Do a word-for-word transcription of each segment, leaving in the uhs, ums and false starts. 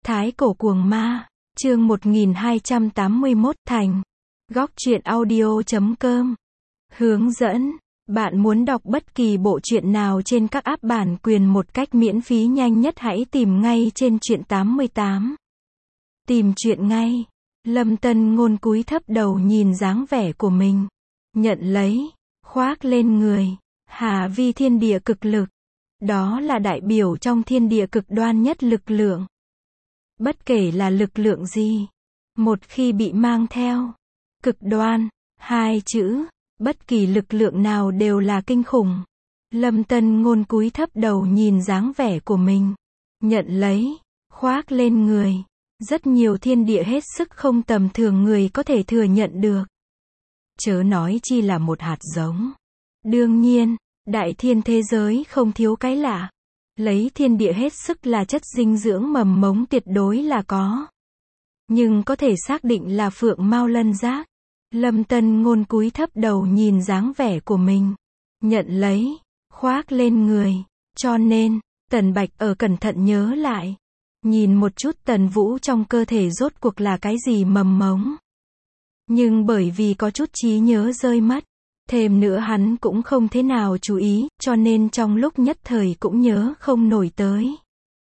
Thái cổ cuồng ma, chương một nghìn hai trăm tám mươi mốt, thành. Góc truyện audio chấm com. Hướng dẫn, bạn muốn đọc bất kỳ bộ truyện nào trên các app bản quyền một cách miễn phí nhanh nhất hãy tìm ngay trên truyện tám mươi tám. Tìm truyện ngay. Lâm Tân Ngôn cúi thấp đầu nhìn dáng vẻ của mình. Nhận lấy, khoác lên người. Hà vi thiên địa cực lực. Đó là đại biểu trong thiên địa cực đoan nhất lực lượng. Bất kể là lực lượng gì, một khi bị mang theo cực đoan, hai chữ, bất kỳ lực lượng nào đều là kinh khủng. Lâm Tân Ngôn cúi thấp đầu nhìn dáng vẻ của mình. Nhận lấy, khoác lên người. Rất nhiều thiên địa hết sức không tầm thường người có thể thừa nhận được. Chớ nói chi là một hạt giống. Đương nhiên, đại thiên thế giới không thiếu cái lạ. Lấy thiên địa hết sức là chất dinh dưỡng mầm mống tuyệt đối là có. Nhưng có thể xác định là phượng mao lân giác. Lâm Tân Ngôn cúi thấp đầu nhìn dáng vẻ của mình. Nhận lấy, khoác lên người. Cho nên, Tần Bạch ở cẩn thận nhớ lại. Nhìn một chút Tần Vũ trong cơ thể rốt cuộc là cái gì mầm mống. Nhưng bởi vì có chút trí nhớ rơi mất. Thêm nữa hắn cũng không thế nào chú ý, cho nên trong lúc nhất thời cũng nhớ không nổi tới.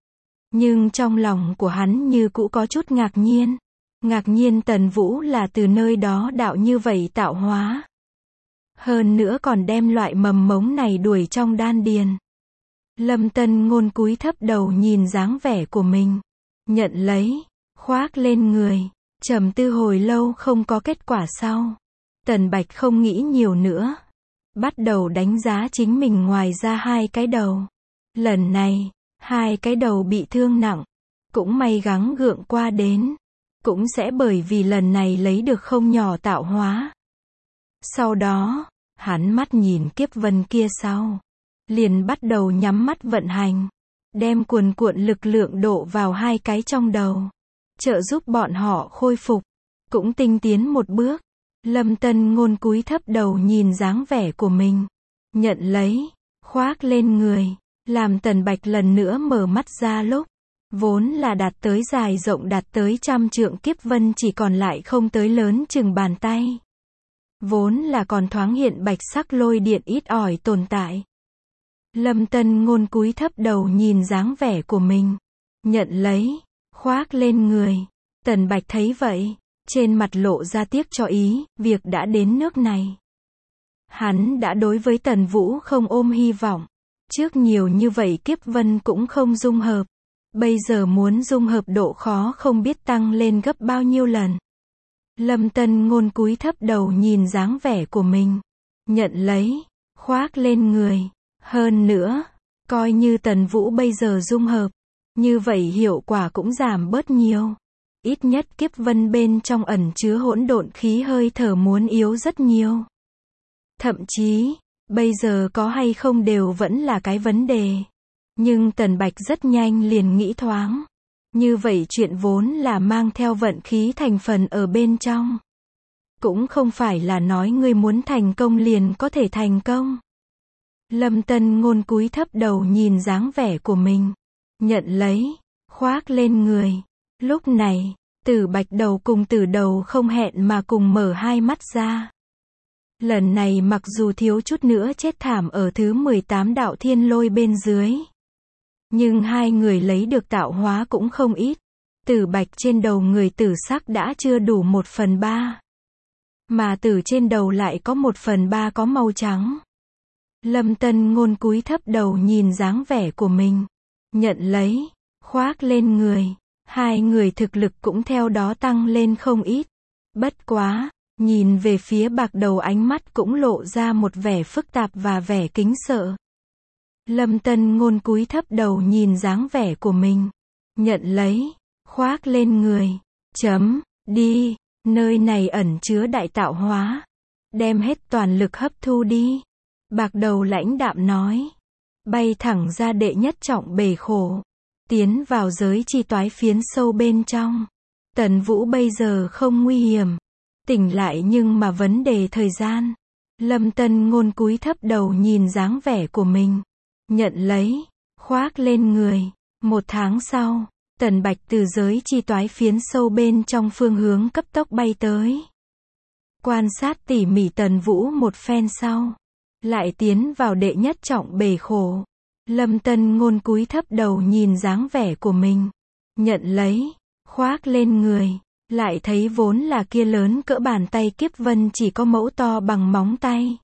Nhưng trong lòng của hắn như cũ có chút ngạc nhiên. Ngạc nhiên Tần Vũ là từ nơi đó đạo như vậy tạo hóa. Hơn nữa còn đem loại mầm mống này đuổi trong đan điền. Lâm Tân Ngôn cúi thấp đầu nhìn dáng vẻ của mình. Nhận lấy, khoác lên người. Trầm tư hồi lâu không có kết quả sau. Tần Bạch không nghĩ nhiều nữa. Bắt đầu đánh giá chính mình ngoài ra hai cái đầu. Lần này, hai cái đầu bị thương nặng. Cũng may gắng gượng qua đến. Cũng sẽ bởi vì lần này lấy được không nhỏ tạo hóa. Sau đó, hắn mắt nhìn kiếp vân kia sau. Liền bắt đầu nhắm mắt vận hành. Đem cuồn cuộn lực lượng đổ vào hai cái trong đầu. Trợ giúp bọn họ khôi phục. Cũng tinh tiến một bước. Lâm Tân Ngôn cúi thấp đầu nhìn dáng vẻ của mình. Nhận lấy, khoác lên người. Làm Tần Bạch lần nữa mở mắt ra lúc. Vốn là đạt tới dài rộng đạt tới trăm trượng kiếp vân chỉ còn lại không tới lớn chừng bàn tay. Vốn là còn thoáng hiện bạch sắc lôi điện ít ỏi tồn tại. Lâm Tân Ngôn cúi thấp đầu nhìn dáng vẻ của mình. Nhận lấy, khoác lên người. Tần Bạch thấy vậy. Trên mặt lộ ra tiếc cho ý, việc đã đến nước này. Hắn đã đối với Tần Vũ không ôm hy vọng. Trước nhiều như vậy kiếp vân cũng không dung hợp. Bây giờ muốn dung hợp độ khó không biết tăng lên gấp bao nhiêu lần. Lâm Tân Ngôn cúi thấp đầu nhìn dáng vẻ của mình. Nhận lấy, khoác lên người. Hơn nữa, coi như Tần Vũ bây giờ dung hợp. Như vậy hiệu quả cũng giảm bớt nhiều. Ít nhất kiếp vân bên trong ẩn chứa hỗn độn khí hơi thở muốn yếu rất nhiều. Thậm chí, bây giờ có hay không đều vẫn là cái vấn đề. Nhưng Tần Bạch rất nhanh liền nghĩ thoáng. Như vậy chuyện vốn là mang theo vận khí thành phần ở bên trong. Cũng không phải là nói ngươi muốn thành công liền có thể thành công. Lâm Tân Ngôn cúi thấp đầu nhìn dáng vẻ của mình. Nhận lấy, khoác lên người. Lúc này, Tử Bạch đầu cùng Tử đầu không hẹn mà cùng mở hai mắt ra. Lần này mặc dù thiếu chút nữa chết thảm ở thứ mười tám đạo thiên lôi bên dưới. Nhưng hai người lấy được tạo hóa cũng không ít. Tử Bạch trên đầu người tử sắc đã chưa đủ một phần ba. Mà tử trên đầu lại có một phần ba có màu trắng. Lâm Tân Ngôn cúi thấp đầu nhìn dáng vẻ của mình. Nhận lấy, khoác lên người. Hai người thực lực cũng theo đó tăng lên không ít. Bất quá, nhìn về phía bạc đầu ánh mắt cũng lộ ra một vẻ phức tạp và vẻ kính sợ. Lâm Tân Ngôn cúi thấp đầu nhìn dáng vẻ của mình. Nhận lấy, khoác lên người. Chấm, đi, nơi này ẩn chứa đại tạo hóa. Đem hết toàn lực hấp thu đi. Bạc đầu lãnh đạm nói. Bay thẳng ra đệ nhất trọng bể khổ. Tiến vào giới chi toái phiến sâu bên trong. Tần Vũ bây giờ không nguy hiểm. Tỉnh lại nhưng mà vấn đề thời gian. Lâm Tân Ngôn cúi thấp đầu nhìn dáng vẻ của mình. Nhận lấy, khoác lên người. Một tháng sau, Tần Bạch từ giới chi toái phiến sâu bên trong phương hướng cấp tốc bay tới. Quan sát tỉ mỉ Tần Vũ một phen sau, lại tiến vào đệ nhất trọng bể khổ. Lâm Tân Ngôn cúi thấp đầu nhìn dáng vẻ của mình, nhận lấy, khoác lên người, lại thấy vốn là kia lớn cỡ bàn tay kiếp vân chỉ có mẫu to bằng móng tay.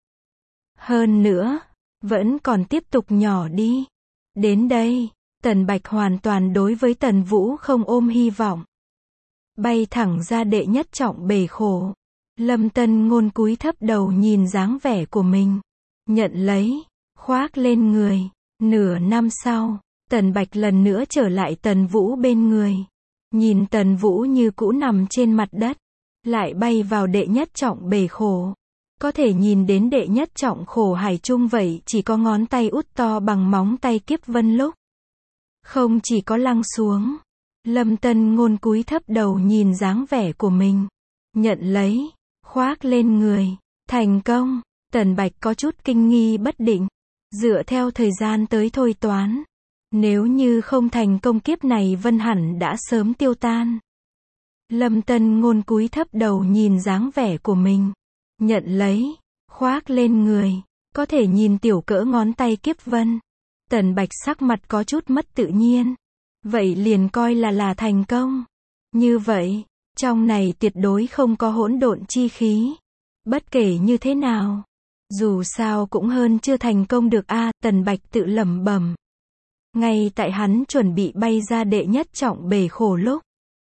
Hơn nữa, vẫn còn tiếp tục nhỏ đi. Đến đây, Tần Bạch hoàn toàn đối với Tần Vũ không ôm hy vọng. Bay thẳng ra đệ nhất trọng bể khổ. Lâm Tân Ngôn cúi thấp đầu nhìn dáng vẻ của mình, nhận lấy, khoác lên người. Nửa năm sau, Tần Bạch lần nữa trở lại Tần Vũ bên người. Nhìn Tần Vũ như cũ nằm trên mặt đất, lại bay vào đệ nhất trọng bể khổ. Có thể nhìn đến đệ nhất trọng khổ hải chung vậy chỉ có ngón tay út to bằng móng tay kiếp vân lúc. Không chỉ có lăng xuống. Lâm Tân Ngôn cúi thấp đầu nhìn dáng vẻ của mình, nhận lấy, khoác lên người. Thành công. Tần Bạch có chút kinh nghi bất định. Dựa theo thời gian tới thôi toán, nếu như không thành công kiếp này vân hẳn đã sớm tiêu tan. Lâm Tân Ngôn cúi thấp đầu nhìn dáng vẻ của mình, nhận lấy, khoác lên người. Có thể nhìn tiểu cỡ ngón tay kiếp vân. Tần Bạch sắc mặt có chút mất tự nhiên. Vậy liền coi là là thành công. Như vậy, trong này tuyệt đối không có hỗn độn chi khí. Bất kể như thế nào, dù sao cũng hơn chưa thành công được a, Tần Bạch tự lẩm bẩm. Ngay tại hắn chuẩn bị bay ra đệ nhất trọng bể khổ lúc,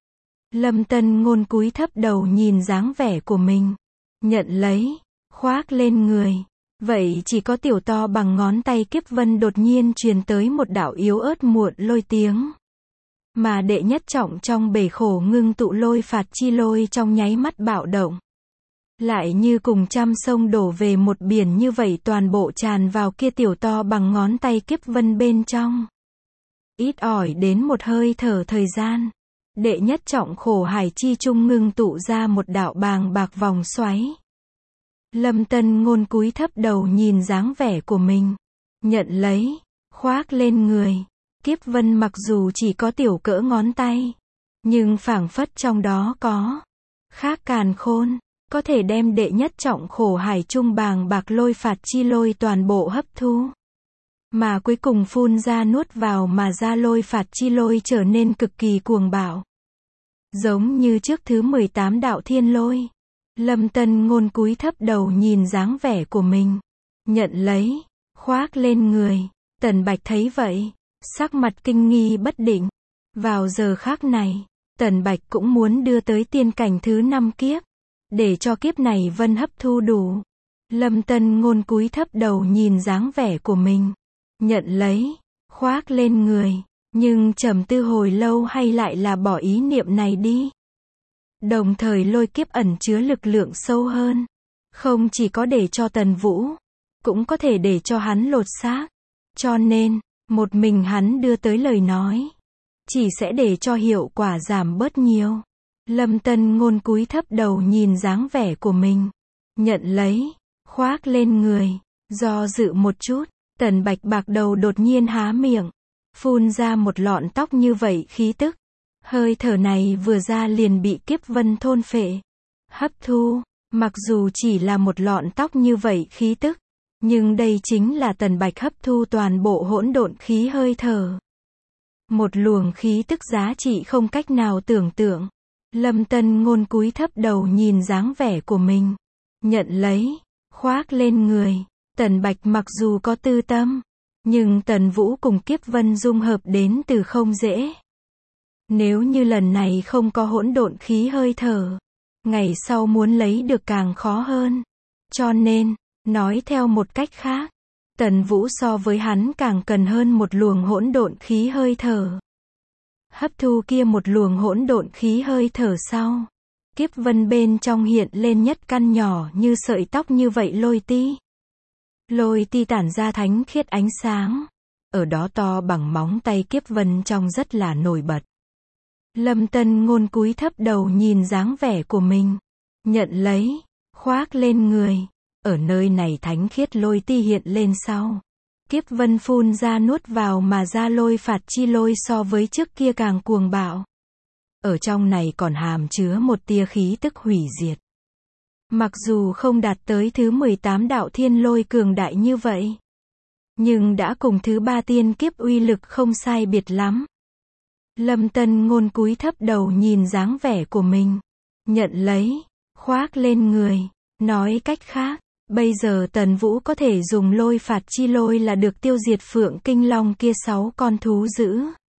Lâm Tân Ngôn cúi thấp đầu nhìn dáng vẻ của mình, nhận lấy, khoác lên người. Vậy chỉ có tiểu to bằng ngón tay kiếp vân đột nhiên truyền tới một đạo yếu ớt muộn lôi tiếng. Mà đệ nhất trọng trong bể khổ ngưng tụ lôi phạt chi lôi trong nháy mắt bạo động. Lại như cùng trăm sông đổ về một biển như vậy toàn bộ tràn vào kia tiểu to bằng ngón tay kiếp vân bên trong. Ít ỏi đến một hơi thở thời gian, đệ nhất trọng khổ hải chi trung ngưng tụ ra một đạo bàng bạc vòng xoáy. Lâm Tân Ngôn cúi thấp đầu nhìn dáng vẻ của mình, nhận lấy, khoác lên người. Kiếp vân mặc dù chỉ có tiểu cỡ ngón tay, nhưng phảng phất trong đó có khác càn khôn, có thể đem đệ nhất trọng khổ hải trung bàng bạc lôi phạt chi lôi toàn bộ hấp thu. Mà cuối cùng phun ra nuốt vào mà ra lôi phạt chi lôi trở nên cực kỳ cuồng bạo. Giống như trước thứ mười tám đạo thiên lôi. Lâm Tân Ngôn cúi thấp đầu nhìn dáng vẻ của mình, nhận lấy, khoác lên người. Tần Bạch thấy vậy, sắc mặt kinh nghi bất định. Vào giờ khắc này, Tần Bạch cũng muốn đưa tới tiên cảnh thứ năm kiếp, để cho kiếp này vân hấp thu đủ. Lâm Tân Ngôn cúi thấp đầu nhìn dáng vẻ của mình, nhận lấy, khoác lên người. Nhưng trầm tư hồi lâu hay lại là bỏ ý niệm này đi. Đồng thời lôi kiếp ẩn chứa lực lượng sâu hơn. Không chỉ có để cho Tần Vũ, cũng có thể để cho hắn lột xác. Cho nên, một mình hắn đưa tới lời nói, chỉ sẽ để cho hiệu quả giảm bớt nhiều. Lâm Tân Ngôn cúi thấp đầu nhìn dáng vẻ của mình, nhận lấy, khoác lên người. Do dự một chút, Tần Bạch bạc đầu đột nhiên há miệng, phun ra một lọn tóc như vậy khí tức. Hơi thở này vừa ra liền bị kiếp vân thôn phệ, hấp thu. Mặc dù chỉ là một lọn tóc như vậy khí tức, nhưng đây chính là Tần Bạch hấp thu toàn bộ hỗn độn khí hơi thở. Một luồng khí tức giá trị không cách nào tưởng tượng. Lâm Tân Ngôn cúi thấp đầu nhìn dáng vẻ của mình, nhận lấy, khoác lên người. Tần Bạch mặc dù có tư tâm, nhưng Tần Vũ cùng kiếp vân dung hợp đến từ không dễ. Nếu như lần này không có hỗn độn khí hơi thở, ngày sau muốn lấy được càng khó hơn. Cho nên, nói theo một cách khác, Tần Vũ so với hắn càng cần hơn một luồng hỗn độn khí hơi thở. Hấp thu kia một luồng hỗn độn khí hơi thở sau, kiếp vân bên trong hiện lên nhất căn nhỏ như sợi tóc như vậy lôi ti. Lôi ti tản ra thánh khiết ánh sáng, ở đó to bằng móng tay kiếp vân trong rất là nổi bật. Lâm Tân Ngôn cúi thấp đầu nhìn dáng vẻ của mình, nhận lấy, khoác lên người. Ở nơi này thánh khiết lôi ti hiện lên sau, Kiếp vân phun ra nuốt vào mà ra lôi phạt chi lôi so với trước kia càng cuồng bạo. Ở trong này còn hàm chứa một tia khí tức hủy diệt. Mặc dù không đạt tới thứ mười tám đạo thiên lôi cường đại như vậy, nhưng đã cùng thứ ba tiên kiếp uy lực không sai biệt lắm. Lâm Tân Ngôn cúi thấp đầu nhìn dáng vẻ của mình, nhận lấy, khoác lên người, nói cách khác, bây giờ Tần Vũ có thể dùng lôi phạt chi lôi là được tiêu diệt Phượng Kinh Long kia sáu con thú dữ.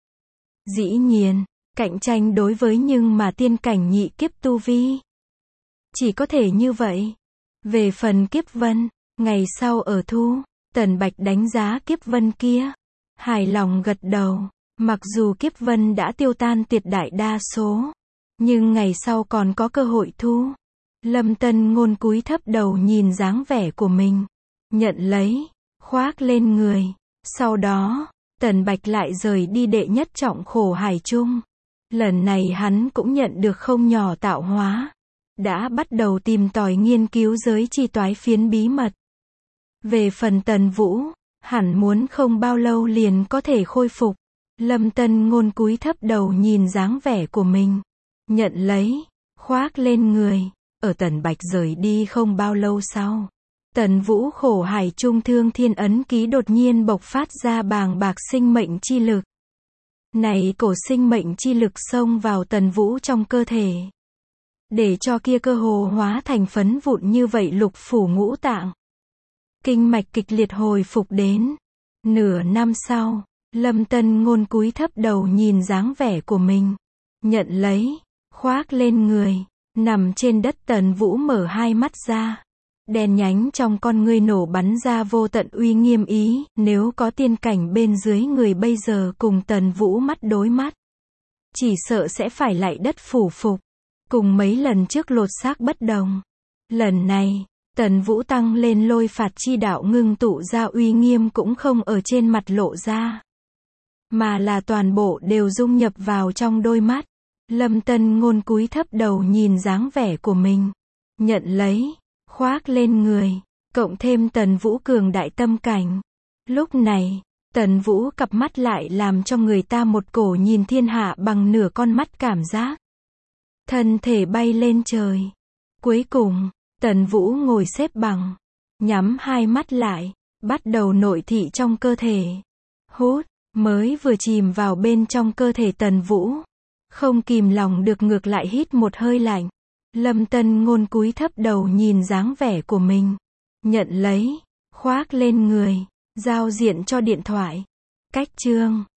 Dĩ nhiên, cạnh tranh đối với nhưng mà tiên cảnh nhị kiếp tu vi. Chỉ có thể như vậy. Về phần kiếp vân, ngày sau ở thu, Tần Bạch đánh giá kiếp vân kia. Hài lòng gật đầu, mặc dù kiếp vân đã tiêu tan tuyệt đại đa số, nhưng ngày sau còn có cơ hội thu. Lâm Tân Ngôn cúi thấp đầu nhìn dáng vẻ của mình, nhận lấy, khoác lên người. Sau đó, Tần Bạch lại rời đi đệ nhất trọng khổ hải chung. Lần này hắn cũng nhận được không nhỏ tạo hóa. Đã bắt đầu tìm tòi nghiên cứu giới chi toái phiến bí mật. Về phần Tần Vũ, hẳn muốn không bao lâu liền có thể khôi phục. Lâm Tân Ngôn cúi thấp đầu nhìn dáng vẻ của mình, nhận lấy, khoác lên người. Ở Tần Bạch rời đi không bao lâu sau, Tần Vũ khổ hải trung thương thiên ấn ký đột nhiên bộc phát ra bàng bạc sinh mệnh chi lực. Này cổ sinh mệnh chi lực xông vào Tần Vũ trong cơ thể, để cho kia cơ hồ hóa thành phấn vụn như vậy lục phủ ngũ tạng. Kinh mạch kịch liệt hồi phục đến. Nửa năm sau, Lâm Tân Ngôn cúi thấp đầu nhìn dáng vẻ của mình, nhận lấy, khoác lên người. Nằm trên đất Tần Vũ mở hai mắt ra. Đèn nhánh trong con ngươi nổ bắn ra vô tận uy nghiêm ý. Nếu có tiên cảnh bên dưới người bây giờ cùng Tần Vũ mắt đối mắt, chỉ sợ sẽ phải lại đất phủ phục. Cùng mấy lần trước lột xác bất đồng. Lần này, Tần Vũ tăng lên lôi phạt chi đạo ngưng tụ ra uy nghiêm cũng không ở trên mặt lộ ra, mà là toàn bộ đều dung nhập vào trong đôi mắt. Lâm Tân Ngôn cúi thấp đầu nhìn dáng vẻ của mình, nhận lấy, khoác lên người, cộng thêm Tần Vũ cường đại tâm cảnh. Lúc này, Tần Vũ cặp mắt lại làm cho người ta một cổ nhìn thiên hạ bằng nửa con mắt cảm giác. Thân thể bay lên trời. Cuối cùng, Tần Vũ ngồi xếp bằng, nhắm hai mắt lại, bắt đầu nội thị trong cơ thể. Hút, mới vừa chìm vào bên trong cơ thể Tần Vũ, không kìm lòng được ngược lại hít một hơi lạnh. Lâm Tân Ngôn cúi thấp đầu nhìn dáng vẻ của mình, nhận lấy, khoác lên người, giao diện cho điện thoại. Cách chương